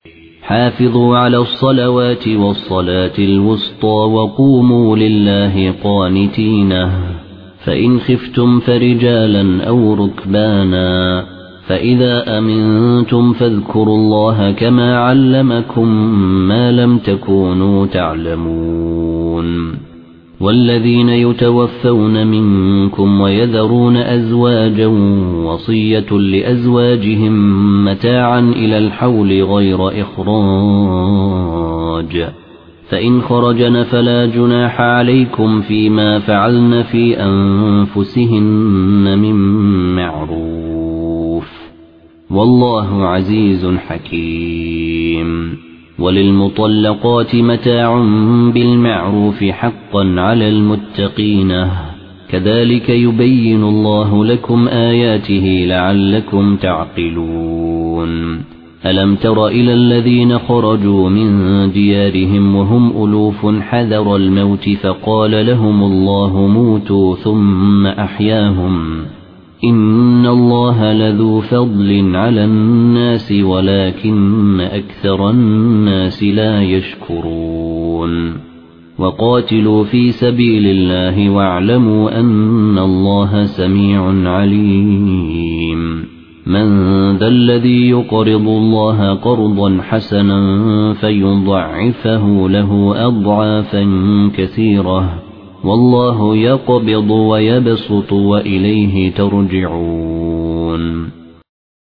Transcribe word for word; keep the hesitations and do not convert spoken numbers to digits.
حافظوا على الصلوات والصلاة الوسطى وقوموا لله قانتين فإن خفتم فرجالا أو ركبانا فإذا أمنتم فاذكروا الله كما علمكم ما لم تكونوا تعلمون والذين يتوفون منكم ويذرون أزواجا وصية لأزواجهم متاعا إلى الحول غير إخراج فإن خرجن فلا جناح عليكم فيما فعلن في أنفسهن من معروف والله عزيز حكيم وللمطلقات متاع بالمعروف حقا على المتقين كذلك يبين الله لكم آياته لعلكم تعقلون ألم تر إلى الذين خرجوا من ديارهم وهم ألوف حذر الموت فقال لهم الله موتوا ثم أحياهم إن الله لذو فضل على الناس ولكن أكثر الناس لا يشكرون وقاتلوا في سبيل الله واعلموا أن الله سميع عليم من ذا الذي يقرض الله قرضا حسنا فيضعفه له أضعافا كثيرة والله يقبض ويبسط وإليه ترجعون